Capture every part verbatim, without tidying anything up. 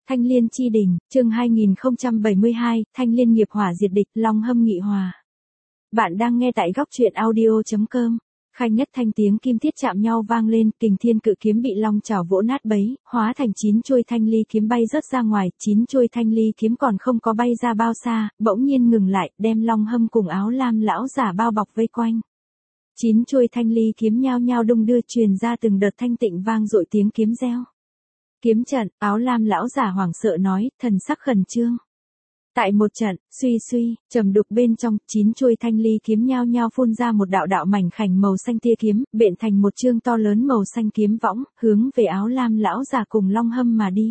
Thanh Liên chi đỉnh, chương hai nghìn không trăm bảy mươi hai, Thanh Liên nghiệp hỏa diệt địch, Long Hâm nghị hòa. Bạn đang nghe tại góc truyện audio chấm com. Khanh nhất thanh tiếng kim thiết chạm nhau vang lên, kình thiên cự kiếm bị long chảo vỗ nát bấy, hóa thành chín chuôi thanh ly kiếm bay rớt ra ngoài, chín chuôi thanh ly kiếm còn không có bay ra bao xa, bỗng nhiên ngừng lại, đem Long Hâm cùng Áo Lam lão giả bao bọc vây quanh. Chín chuôi thanh ly kiếm nhao nhao đung đưa truyền ra từng đợt thanh tịnh vang dội tiếng kiếm reo. Kiếm trận, Áo Lam lão giả hoảng sợ nói, thần sắc khẩn trương. Tại một trận, suy suy, trầm đục bên trong, chín chuôi thanh ly kiếm nhao nhao phun ra một đạo đạo mảnh khảnh màu xanh tia kiếm, bện thành một chương to lớn màu xanh kiếm võng, hướng về Áo Lam lão giả cùng Long Hâm mà đi.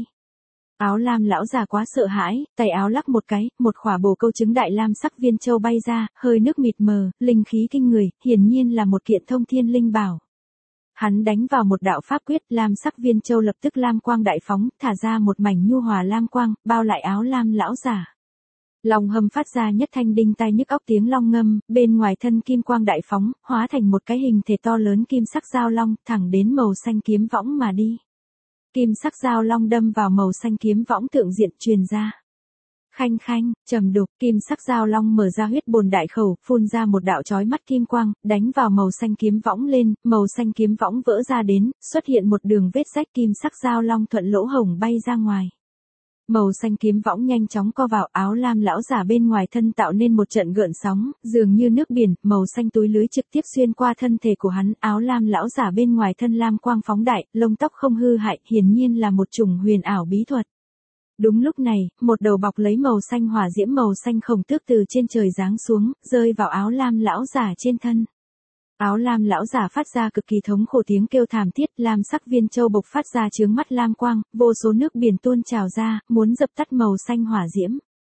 Áo Lam lão giả quá sợ hãi, tay áo lắc một cái, một khỏa bồ câu trứng đại lam sắc viên châu bay ra, hơi nước mịt mờ, linh khí kinh người, hiển nhiên là một kiện thông thiên linh bảo. Hắn đánh vào một đạo pháp quyết, lam sắc viên châu lập tức lam quang đại phóng, thả ra một mảnh nhu hòa lam quang, bao lại Áo Lam lão giả. Long Hâm phát ra nhất thanh đinh tai nhức óc tiếng long ngâm, bên ngoài thân kim quang đại phóng, hóa thành một cái hình thể to lớn kim sắc dao long, thẳng đến màu xanh kiếm võng mà đi. Kim sắc dao long đâm vào màu xanh kiếm võng thượng diện truyền ra. Khanh khanh, trầm đục, kim sắc dao long mở ra huyết bồn đại khẩu, phun ra một đạo chói mắt kim quang, đánh vào màu xanh kiếm võng lên, màu xanh kiếm võng vỡ ra đến, xuất hiện một đường vết rách, kim sắc dao long thuận lỗ hổng bay ra ngoài. Màu xanh kiếm võng nhanh chóng co vào, Áo Lam lão giả bên ngoài thân tạo nên một trận gợn sóng, dường như nước biển, màu xanh túi lưới trực tiếp xuyên qua thân thể của hắn, Áo Lam lão giả bên ngoài thân lam quang phóng đại, lông tóc không hư hại, hiển nhiên là một chủng huyền ảo bí thuật. Đúng lúc này, một đầu bọc lấy màu xanh hỏa diễm màu xanh khổng tước từ trên trời giáng xuống, rơi vào Áo Lam lão giả trên thân. Áo Lam lão giả phát ra cực kỳ thống khổ tiếng kêu thảm thiết, lam sắc viên châu bộc phát ra chướng mắt lam quang, vô số nước biển tuôn trào ra, muốn dập tắt màu xanh hỏa diễm.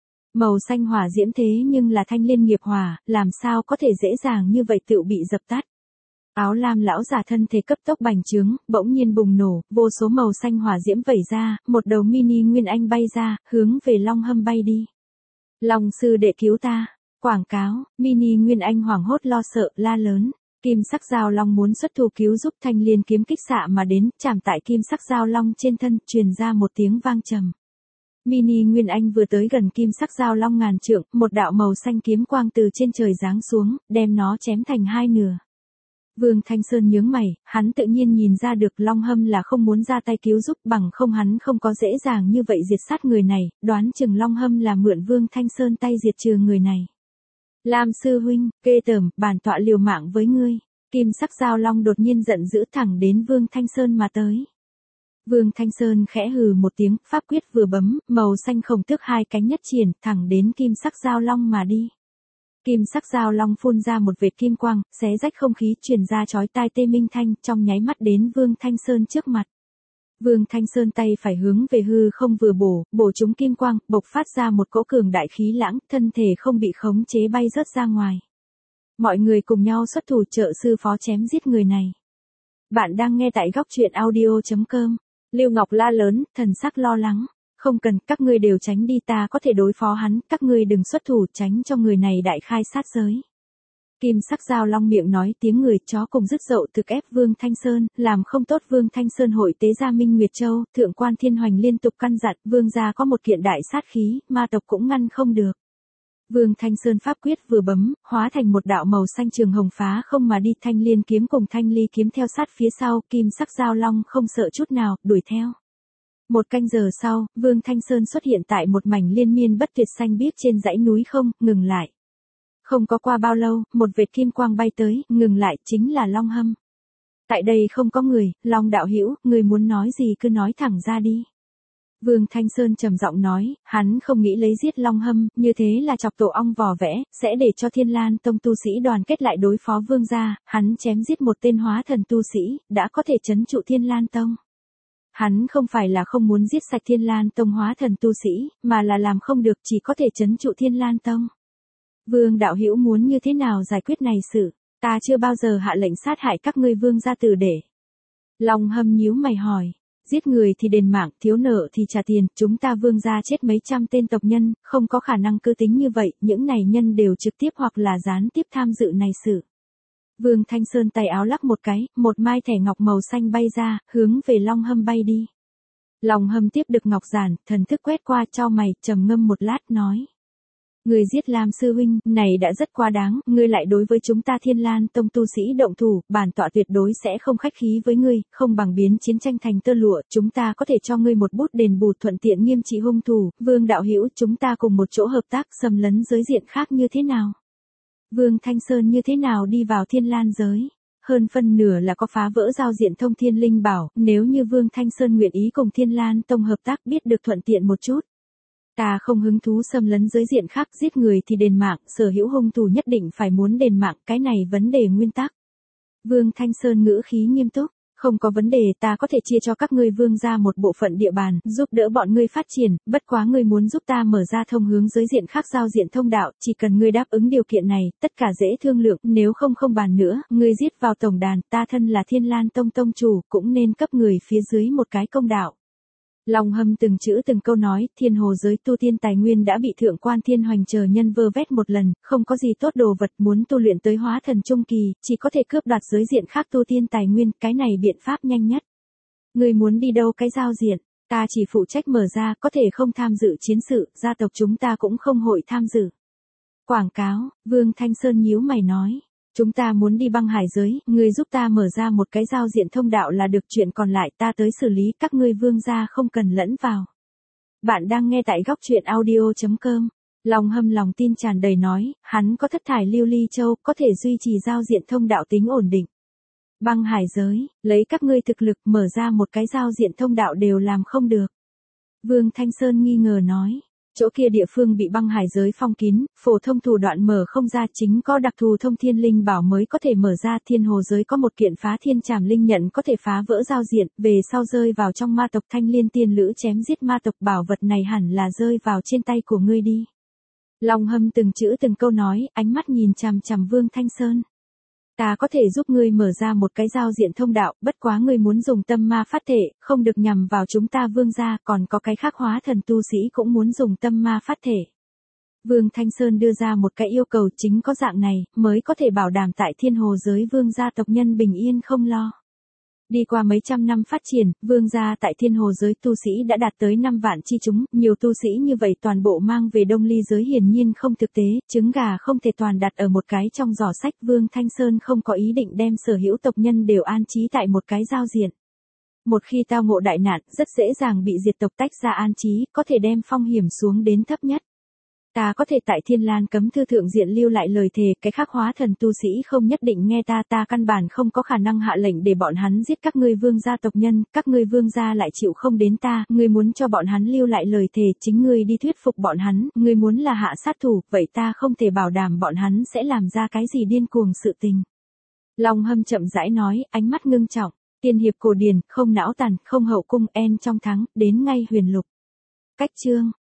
Màu xanh hỏa diễm thế nhưng là thanh liên nghiệp hỏa, làm sao có thể dễ dàng như vậy tự bị dập tắt. Áo Lam lão giả thân thể cấp tốc bành trướng, bỗng nhiên bùng nổ, vô số màu xanh hỏa diễm vẩy ra, một đầu mini nguyên anh bay ra, hướng về Long Hâm bay đi. Long sư đệ cứu ta, quảng cáo, mini nguyên anh hoảng hốt lo sợ, la lớn. Kim sắc dao long muốn xuất thủ cứu giúp, thanh liên kiếm kích xạ mà đến, chạm tại kim sắc dao long trên thân, truyền ra một tiếng vang trầm. Mini Nguyên Anh vừa tới gần kim sắc dao long ngàn trượng, một đạo màu xanh kiếm quang từ trên trời giáng xuống, đem nó chém thành hai nửa. Vương Thanh Sơn nhướng mày, hắn tự nhiên nhìn ra được Long Hâm là không muốn ra tay cứu giúp, bằng không hắn không có dễ dàng như vậy diệt sát người này, đoán chừng Long Hâm là mượn Vương Thanh Sơn tay diệt trừ người này. Lam sư huynh, kê tởm, bản tọa liều mạng với ngươi. Kim sắc dao long đột nhiên giận dữ thẳng đến Vương Thanh Sơn mà tới. Vương Thanh Sơn khẽ hừ một tiếng, pháp quyết vừa bấm, màu xanh khổng tước hai cánh nhất triển, thẳng đến kim sắc dao long mà đi. Kim sắc dao long phun ra một vệt kim quang, xé rách không khí, truyền ra chói tai tê minh thanh, trong nháy mắt đến Vương Thanh Sơn trước mặt. Vương Thanh Sơn tay phải hướng về hư không vừa bổ, bổ trúng kim quang, bộc phát ra một cỗ cường đại khí lãng, thân thể không bị khống chế bay rớt ra ngoài. Mọi người cùng nhau xuất thủ trợ sư phó chém giết người này. Bạn đang nghe tại góc truyện audio chấm com. Lưu Ngọc la lớn, thần sắc lo lắng. Không cần, các ngươi đều tránh đi, ta có thể đối phó hắn, các ngươi đừng xuất thủ, tránh cho người này đại khai sát giới. Kim sắc dao long miệng nói tiếng người chó cùng dứt dậu thực ép Vương Thanh Sơn, làm không tốt Vương Thanh Sơn hội tế ra Minh Nguyệt Châu, thượng quan Thiên Hoành liên tục căn dặn, Vương gia có một kiện đại sát khí, ma tộc cũng ngăn không được. Vương Thanh Sơn pháp quyết vừa bấm, hóa thành một đạo màu xanh trường hồng phá không mà đi, thanh liên kiếm cùng thanh ly kiếm theo sát phía sau, kim sắc dao long không sợ chút nào, đuổi theo. Một canh giờ sau, Vương Thanh Sơn xuất hiện tại một mảnh liên miên bất tuyệt xanh biếc trên dãy núi không, ngừng lại. Không có qua bao lâu, một vệt kim quang bay tới, ngừng lại, chính là Long Hâm. Tại đây không có người, Long đạo hữu, người muốn nói gì cứ nói thẳng ra đi. Vương Thanh Sơn trầm giọng nói, hắn không nghĩ lấy giết Long Hâm, như thế là chọc tổ ong vò vẽ, sẽ để cho Thiên Lan Tông tu sĩ đoàn kết lại đối phó Vương gia, hắn chém giết một tên hóa thần tu sĩ, đã có thể trấn trụ Thiên Lan Tông. Hắn không phải là không muốn giết sạch Thiên Lan Tông hóa thần tu sĩ, mà là làm không được, chỉ có thể trấn trụ Thiên Lan Tông. Vương đạo hữu muốn như thế nào giải quyết này sự, ta chưa bao giờ hạ lệnh sát hại các ngươi Vương gia tử để. Long Hâm nhíu mày hỏi, giết người thì đền mạng, thiếu nợ thì trả tiền, chúng ta Vương gia chết mấy trăm tên tộc nhân, không có khả năng cứ tính như vậy, những này nhân đều trực tiếp hoặc là gián tiếp tham dự này sự. Vương Thanh Sơn tay áo lắc một cái, một mai thẻ ngọc màu xanh bay ra, hướng về Long Hâm bay đi. Long Hâm tiếp được ngọc giản, thần thức quét qua chau mày, trầm ngâm một lát nói. Người giết Lam sư huynh, này đã rất quá đáng, ngươi lại đối với chúng ta Thiên Lan Tông tu sĩ động thủ, bản tọa tuyệt đối sẽ không khách khí với ngươi, không bằng biến chiến tranh thành tơ lụa, chúng ta có thể cho ngươi một bút đền bù thuận tiện nghiêm trị hung thủ, Vương đạo hữu, chúng ta cùng một chỗ hợp tác xâm lấn giới diện khác như thế nào? Vương Thanh Sơn như thế nào đi vào Thiên Lan giới? Hơn phân nửa là có phá vỡ giao diện thông thiên linh bảo, nếu như Vương Thanh Sơn nguyện ý cùng Thiên Lan Tông hợp tác biết được thuận tiện một chút. Ta không hứng thú xâm lấn giới diện khác, giết người thì đền mạng, sở hữu hung thủ nhất định phải muốn đền mạng, cái này vấn đề nguyên tắc. Vương Thanh Sơn ngữ khí nghiêm túc, không có vấn đề, ta có thể chia cho các ngươi Vương ra một bộ phận địa bàn, giúp đỡ bọn ngươi phát triển, bất quá ngươi muốn giúp ta mở ra thông hướng giới diện khác giao diện thông đạo, chỉ cần ngươi đáp ứng điều kiện này, tất cả dễ thương lượng, nếu không không bàn nữa, ngươi giết vào tổng đàn, ta thân là Thiên Lan Tông tông chủ, cũng nên cấp người phía dưới một cái công đạo. Long Hâm từng chữ từng câu nói, thiên hồ giới tu tiên tài nguyên đã bị thượng quan thiên hoành chờ nhân vơ vét một lần, không có gì tốt đồ vật muốn tu luyện tới hóa thần trung kỳ, chỉ có thể cướp đoạt giới diện khác tu tiên tài nguyên, cái này biện pháp nhanh nhất. Người muốn đi đâu cái giao diện, ta chỉ phụ trách mở ra, có thể không tham dự chiến sự, gia tộc chúng ta cũng không hội tham dự. Quảng cáo, Vương Thanh Sơn nhíu mày nói. Chúng ta muốn đi băng hải giới, ngươi giúp ta mở ra một cái giao diện thông đạo là được, chuyện còn lại ta tới xử lý, các ngươi Vương gia không cần lẫn vào. Bạn đang nghe tại góc truyện audio chấm com. Long Hâm lòng tin tràn đầy nói, hắn có thất thải lưu ly châu, có thể duy trì giao diện thông đạo tính ổn định. Băng hải giới, lấy các ngươi thực lực mở ra một cái giao diện thông đạo đều làm không được. Vương Thanh Sơn nghi ngờ nói. Chỗ kia địa phương bị băng hải giới phong kín, phổ thông thủ đoạn mở không ra, chính có đặc thù thông thiên linh bảo mới có thể mở ra. Thiên hồ giới có một kiện phá thiên trảm linh nhận có thể phá vỡ giao diện, về sau rơi vào trong ma tộc Thanh Liên tiên lữ chém giết ma tộc, bảo vật này hẳn là rơi vào trên tay của ngươi đi. Long Hâm từng chữ từng câu nói, ánh mắt nhìn chằm chằm Vương Thanh Sơn. Ta có thể giúp ngươi mở ra một cái giao diện thông đạo, bất quá ngươi muốn dùng tâm ma phát thể, không được nhằm vào chúng ta Vương gia, còn có cái khác hóa thần tu sĩ cũng muốn dùng tâm ma phát thể. Vương Thanh Sơn đưa ra một cái yêu cầu, chính có dạng này, mới có thể bảo đảm tại thiên hồ giới Vương gia tộc nhân bình yên không lo. Đi qua mấy trăm năm phát triển, Vương gia tại thiên hồ giới tu sĩ đã đạt tới năm vạn chi chúng, nhiều tu sĩ như vậy toàn bộ mang về Đông Ly giới hiển nhiên không thực tế, trứng gà không thể toàn đặt ở một cái trong giỏ sách. Vương Thanh Sơn không có ý định đem sở hữu tộc nhân đều an trí tại một cái giao diện. Một khi tao ngộ đại nạn, rất dễ dàng bị diệt tộc tách ra an trí, có thể đem phong hiểm xuống đến thấp nhất. Ta có thể tại Thiên Lan cấm thư thượng diện lưu lại lời thề, cái khác hóa thần tu sĩ không nhất định nghe ta, ta căn bản không có khả năng hạ lệnh để bọn hắn giết các ngươi Vương gia tộc nhân, các ngươi Vương gia lại chịu không đến ta, ngươi muốn cho bọn hắn lưu lại lời thề, chính ngươi đi thuyết phục bọn hắn, ngươi muốn là hạ sát thủ, vậy ta không thể bảo đảm bọn hắn sẽ làm ra cái gì điên cuồng sự tình. Long Hâm chậm rãi nói, ánh mắt ngưng trọng, tiên hiệp cổ điển, không não tàn, không hậu cung, en trong thắng, đến ngay huyền lục. Cách chương